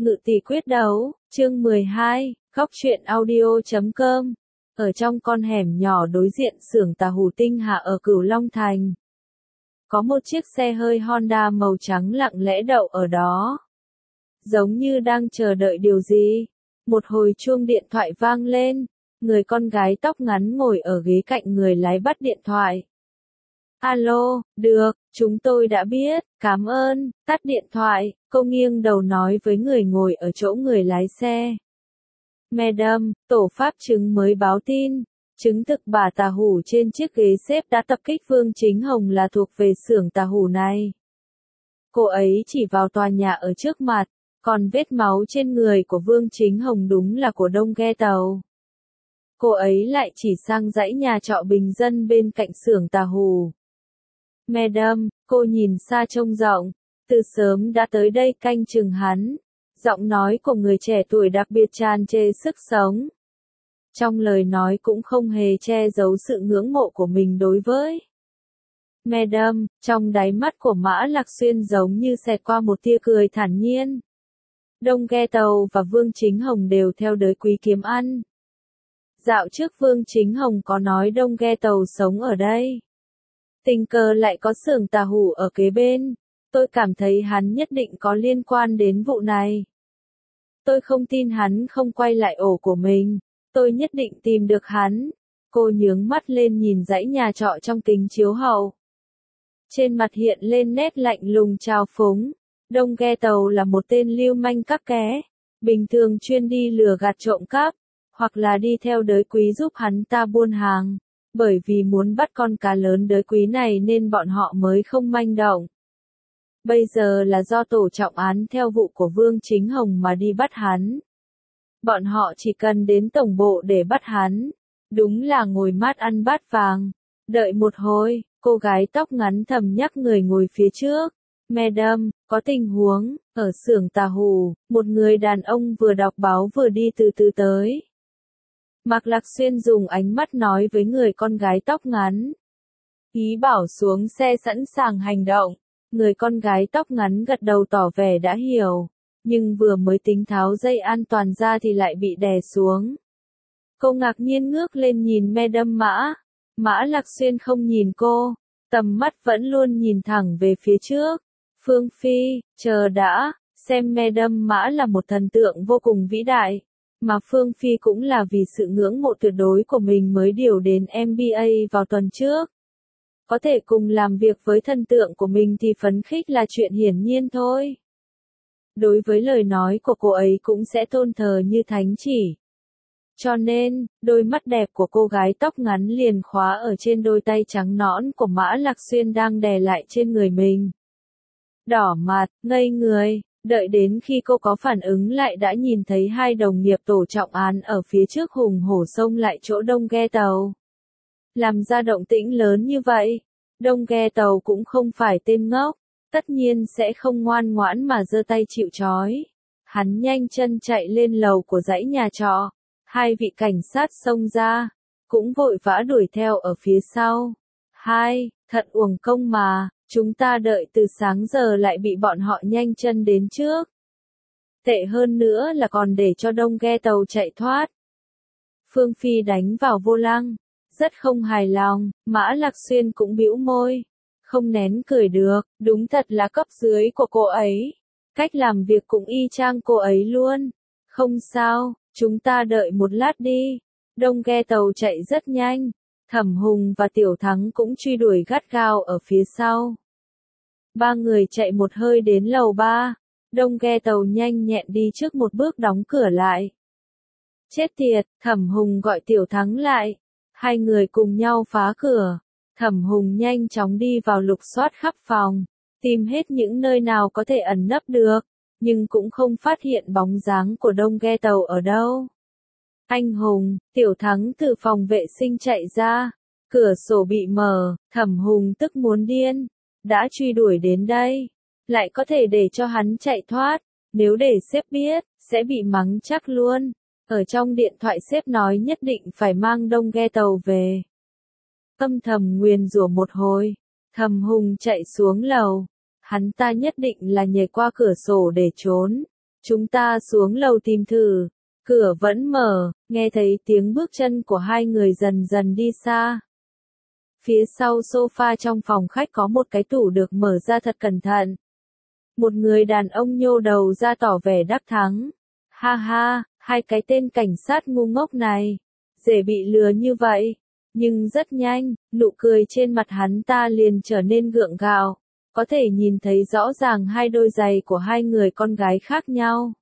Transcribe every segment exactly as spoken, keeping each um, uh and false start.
Ngự tỷ quyết đấu, chương mười hai, góc truyện audio chấm com. Ở trong con hẻm nhỏ đối diện xưởng tà hủ tinh hạ ở Cửu Long Thành. Có một chiếc xe hơi Honda màu trắng lặng lẽ đậu ở đó. Giống như đang chờ đợi điều gì. Một hồi chuông điện thoại vang lên, người con gái tóc ngắn ngồi ở ghế cạnh người lái bắt điện thoại. Alo, được, chúng tôi đã biết, cảm ơn, tắt điện thoại, cô nghiêng đầu nói với người ngồi ở chỗ người lái xe. Madam, tổ pháp chứng mới báo tin, chứng thực bà tà hủ trên chiếc ghế xếp đã tập kích Vương Chính Hồng là thuộc về xưởng tà hủ này. Cô ấy chỉ vào tòa nhà ở trước mặt, còn vết máu trên người của Vương Chính Hồng đúng là của Đông Ghe Tàu. Cô ấy lại chỉ sang dãy nhà trọ bình dân bên cạnh xưởng tà hủ. Madam, cô nhìn xa trông rộng, từ sớm đã tới đây canh chừng hắn. Giọng nói của người trẻ tuổi đặc biệt tràn trề sức sống. Trong lời nói cũng không hề che giấu sự ngưỡng mộ của mình đối với. Madam, trong đáy mắt của Mã Lạc Xuyên giống như xẹt qua một tia cười thản nhiên. Đông Ghe Tàu và Vương Chính Hồng đều theo đới quý kiếm ăn. Dạo trước Vương Chính Hồng có nói Đông Ghe Tàu sống ở đây. Tình cờ lại có xưởng tà hủ ở kế bên, tôi cảm thấy hắn nhất định có liên quan đến vụ này. Tôi không tin hắn không quay lại ổ của mình, tôi nhất định tìm được hắn. Cô nhướng mắt lên nhìn dãy nhà trọ trong kính chiếu hậu. Trên mặt hiện lên nét lạnh lùng trào phúng. Đông Ghe Tàu là một tên lưu manh cắp ké, bình thường chuyên đi lừa gạt trộm cắp, hoặc là đi theo đới quý giúp hắn ta buôn hàng. Bởi vì muốn bắt con cá lớn đới quý này nên bọn họ mới không manh động. Bây giờ là do tổ trọng án theo vụ của Vương Chính Hồng mà đi bắt hắn. Bọn họ chỉ cần đến tổng bộ để bắt hắn. Đúng là ngồi mát ăn bát vàng. Đợi một hồi, cô gái tóc ngắn thầm nhắc người ngồi phía trước. Madam, có tình huống, ở xưởng tà hủ, một người đàn ông vừa đọc báo vừa đi từ từ tới. Mạc Lạc Xuyên dùng ánh mắt nói với người con gái tóc ngắn. Ý bảo xuống xe sẵn sàng hành động. Người con gái tóc ngắn gật đầu tỏ vẻ đã hiểu. Nhưng vừa mới tính tháo dây an toàn ra thì lại bị đè xuống. Cô ngạc nhiên ngước lên nhìn Madam Mã. Mã Lạc Xuyên không nhìn cô. Tầm mắt vẫn luôn nhìn thẳng về phía trước. Phương Phi, chờ đã, xem Madam Mã là một thần tượng vô cùng vĩ đại. Mà Phương Phi cũng là vì sự ngưỡng mộ tuyệt đối của mình mới điều đến em bê a vào tuần trước. Có thể cùng làm việc với thần tượng của mình thì phấn khích là chuyện hiển nhiên thôi. Đối với lời nói của cô ấy cũng sẽ tôn thờ như thánh chỉ. Cho nên, đôi mắt đẹp của cô gái tóc ngắn liền khóa ở trên đôi tay trắng nõn của Mã Lạc Xuyên đang đè lại trên người mình. Đỏ mặt, ngây người. Đợi đến khi cô có phản ứng lại đã nhìn thấy hai đồng nghiệp tổ trọng án ở phía trước hùng hổ xông lại chỗ Đông Ghe Tàu. Làm ra động tĩnh lớn như vậy, Đông Ghe Tàu cũng không phải tên ngốc, tất nhiên sẽ không ngoan ngoãn mà giơ tay chịu trói. Hắn nhanh chân chạy lên lầu của dãy nhà trọ, hai vị cảnh sát xông ra, cũng vội vã đuổi theo ở phía sau. Hai, thật uổng công mà. Chúng ta đợi từ sáng giờ lại bị bọn họ nhanh chân đến trước. Tệ hơn nữa là còn để cho Đông Ghe Tàu chạy thoát. Phương Phi đánh vào vô lăng, rất không hài lòng, Mã Lạc Xuyên cũng bĩu môi. Không nén cười được, đúng thật là cấp dưới của cô ấy. Cách làm việc cũng y chang cô ấy luôn. Không sao, chúng ta đợi một lát đi. Đông Ghe Tàu chạy rất nhanh. Thẩm Hùng và Tiểu Thắng cũng truy đuổi gắt gao ở phía sau. Ba người chạy một hơi đến lầu ba. Đông Ghe Tàu nhanh nhẹn đi trước một bước đóng cửa lại. Chết tiệt, Thẩm Hùng gọi Tiểu Thắng lại. Hai người cùng nhau phá cửa. Thẩm Hùng nhanh chóng đi vào lục soát khắp phòng. Tìm hết những nơi nào có thể ẩn nấp được. Nhưng cũng không phát hiện bóng dáng của Đông Ghe Tàu ở đâu. Anh Hùng, Tiểu Thắng từ phòng vệ sinh chạy ra. Cửa sổ bị mở, Thẩm Hùng tức muốn điên. Đã truy đuổi đến đây, lại có thể để cho hắn chạy thoát. Nếu để sếp biết, sẽ bị mắng chắc luôn. Ở trong điện thoại sếp nói nhất định phải mang Đông Ghe Tàu về. Âm thầm nguyền rủa một hồi, Thẩm Hùng chạy xuống lầu. Hắn ta nhất định là nhảy qua cửa sổ để trốn. Chúng ta xuống lầu tìm thử. Cửa vẫn mở, nghe thấy tiếng bước chân của hai người dần dần đi xa. Phía sau sofa trong phòng khách có một cái tủ được mở ra thật cẩn thận. Một người đàn ông nhô đầu ra tỏ vẻ đắc thắng. Ha ha, hai cái tên cảnh sát ngu ngốc này. Dễ bị lừa như vậy. Nhưng rất nhanh, nụ cười trên mặt hắn ta liền trở nên gượng gạo. Có thể nhìn thấy rõ ràng hai đôi giày của hai người con gái khác nhau.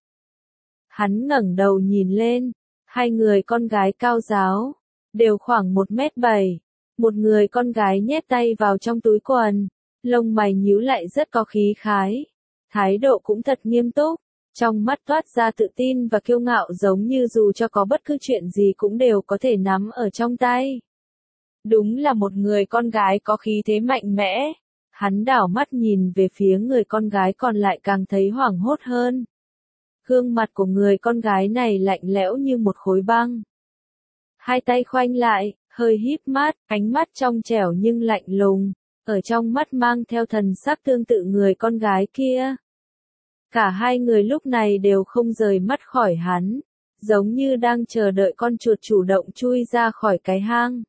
Hắn ngẩng đầu nhìn lên. Hai người con gái cao ráo. Đều khoảng một mét bảy. Một người con gái nhét tay vào trong túi quần. Lông mày nhíu lại rất có khí khái. Thái độ cũng thật nghiêm túc. Trong mắt toát ra tự tin và kiêu ngạo giống như dù cho có bất cứ chuyện gì cũng đều có thể nắm ở trong tay. Đúng là một người con gái có khí thế mạnh mẽ. Hắn đảo mắt nhìn về phía người con gái còn lại càng thấy hoảng hốt hơn. Gương mặt của người con gái này lạnh lẽo như một khối băng. Hai tay khoanh lại, hơi híp mắt, ánh mắt trong trẻo nhưng lạnh lùng, ở trong mắt mang theo thần sắc tương tự người con gái kia. Cả hai người lúc này đều không rời mắt khỏi hắn, giống như đang chờ đợi con chuột chủ động chui ra khỏi cái hang.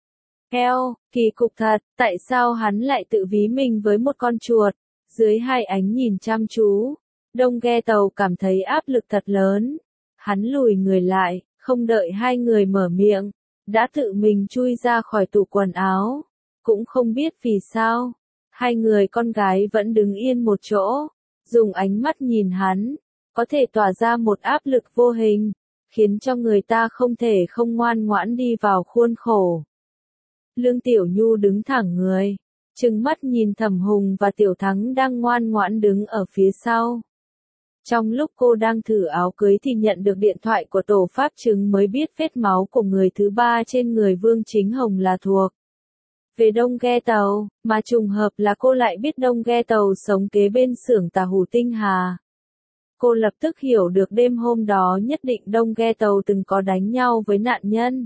Eo, kỳ cục thật, tại sao hắn lại tự ví mình với một con chuột? Dưới hai ánh nhìn chăm chú, Đông Ghe Tàu cảm thấy áp lực thật lớn. Hắn lùi người lại, không đợi hai người mở miệng, đã tự mình chui ra khỏi tủ quần áo. Cũng không biết vì sao, hai người con gái vẫn đứng yên một chỗ, dùng ánh mắt nhìn hắn, có thể tỏa ra một áp lực vô hình, khiến cho người ta không thể không ngoan ngoãn đi vào khuôn khổ. Lương Tiểu Nhu đứng thẳng người, trừng mắt nhìn Thẩm Hùng và Tiểu Thắng đang ngoan ngoãn đứng ở phía sau. Trong lúc cô đang thử áo cưới thì nhận được điện thoại của tổ pháp chứng mới biết vết máu của người thứ ba trên người Vương Chính Hồng là thuộc về Đông Ghe Tàu, mà trùng hợp là cô lại biết Đông Ghe Tàu sống kế bên xưởng tà hủ Tinh Hà. Cô lập tức hiểu được đêm hôm đó nhất định Đông Ghe Tàu từng có đánh nhau với nạn nhân.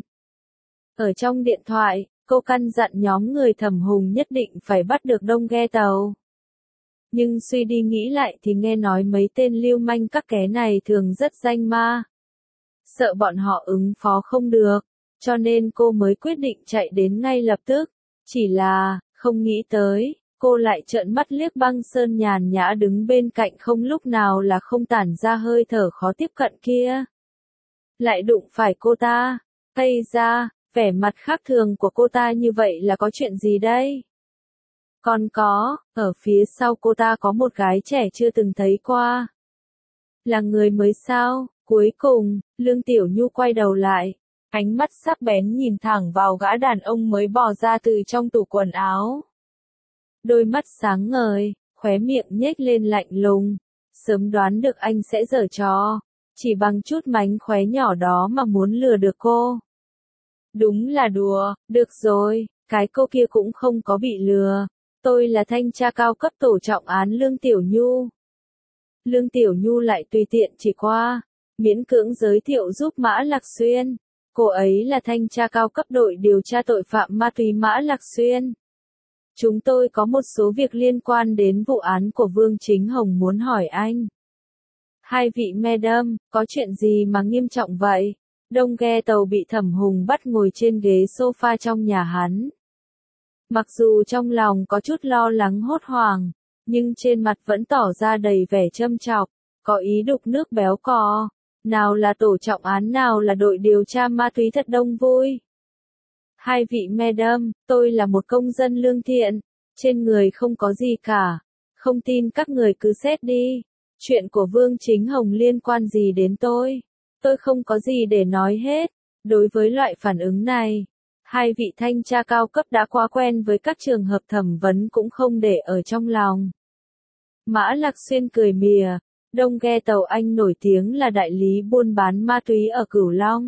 Ở trong điện thoại, cô căn dặn nhóm người Thẩm Hùng nhất định phải bắt được Đông Ghe Tàu. Nhưng suy đi nghĩ lại thì nghe nói mấy tên lưu manh các ké này thường rất danh ma. Sợ bọn họ ứng phó không được, cho nên cô mới quyết định chạy đến ngay lập tức. Chỉ là, không nghĩ tới, cô lại trợn mắt liếc Băng Sơn nhàn nhã đứng bên cạnh không lúc nào là không tản ra hơi thở khó tiếp cận kia. Lại đụng phải cô ta, hay ra, vẻ mặt khác thường của cô ta như vậy là có chuyện gì đây? Còn có, ở phía sau cô ta có một gái trẻ chưa từng thấy qua. Là người mới sao? Cuối cùng, Lương Tiểu Nhu quay đầu lại, ánh mắt sắc bén nhìn thẳng vào gã đàn ông mới bò ra từ trong tủ quần áo. Đôi mắt sáng ngời, khóe miệng nhếch lên lạnh lùng, sớm đoán được anh sẽ giở trò, chỉ bằng chút mánh khóe nhỏ đó mà muốn lừa được cô. Đúng là đùa, được rồi, cái cô kia cũng không có bị lừa. Tôi là thanh tra cao cấp tổ trọng án Lương Tiểu Nhu. Lương Tiểu Nhu lại tùy tiện chỉ qua, miễn cưỡng giới thiệu giúp Mã Lạc Xuyên. Cô ấy là thanh tra cao cấp đội điều tra tội phạm ma túy Mã Lạc Xuyên. Chúng tôi có một số việc liên quan đến vụ án của Vương Chính Hồng muốn hỏi anh. Hai vị madam, có chuyện gì mà nghiêm trọng vậy? Đông Ghe Tàu bị Thẩm Hùng bắt ngồi trên ghế sofa trong nhà hắn. Mặc dù trong lòng có chút lo lắng hốt hoảng, nhưng trên mặt vẫn tỏ ra đầy vẻ châm chọc, có ý đục nước béo cò. Nào là tổ trọng án nào là đội điều tra ma túy thật đông vui. Hai vị madam, tôi là một công dân lương thiện, trên người không có gì cả, không tin các người cứ xét đi. Chuyện của Vương Chính Hồng liên quan gì đến tôi? Tôi không có gì để nói hết. Đối với loại phản ứng này, hai vị thanh tra cao cấp đã quá quen với các trường hợp thẩm vấn cũng không để ở trong lòng. Mã Lạc Xuyên cười mỉa, Đông Ghe Tàu anh nổi tiếng là đại lý buôn bán ma túy ở Cửu Long.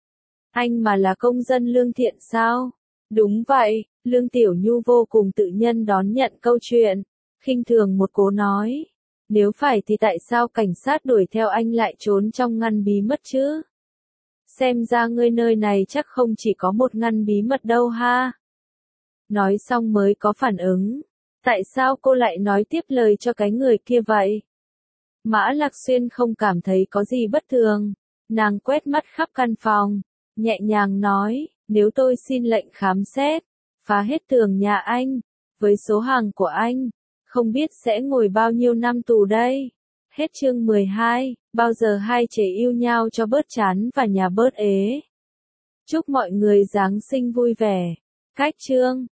Anh mà là công dân lương thiện sao? Đúng vậy, Lương Tiểu Nhu vô cùng tự nhiên đón nhận câu chuyện, khinh thường một cố nói. Nếu phải thì tại sao cảnh sát đuổi theo anh lại trốn trong ngăn bí mật chứ? Xem ra ngươi nơi này chắc không chỉ có một ngăn bí mật đâu ha. Nói xong mới có phản ứng. Tại sao cô lại nói tiếp lời cho cái người kia vậy? Mã Lạc Xuyên không cảm thấy có gì bất thường. Nàng quét mắt khắp căn phòng, nhẹ nhàng nói, nếu tôi xin lệnh khám xét, phá hết tường nhà anh, với số hàng của anh, không biết sẽ ngồi bao nhiêu năm tù đây. Hết chương mười hai, bao giờ hai trẻ yêu nhau cho bớt chán và nhà bớt ế. Chúc mọi người Giáng sinh vui vẻ. Cách chương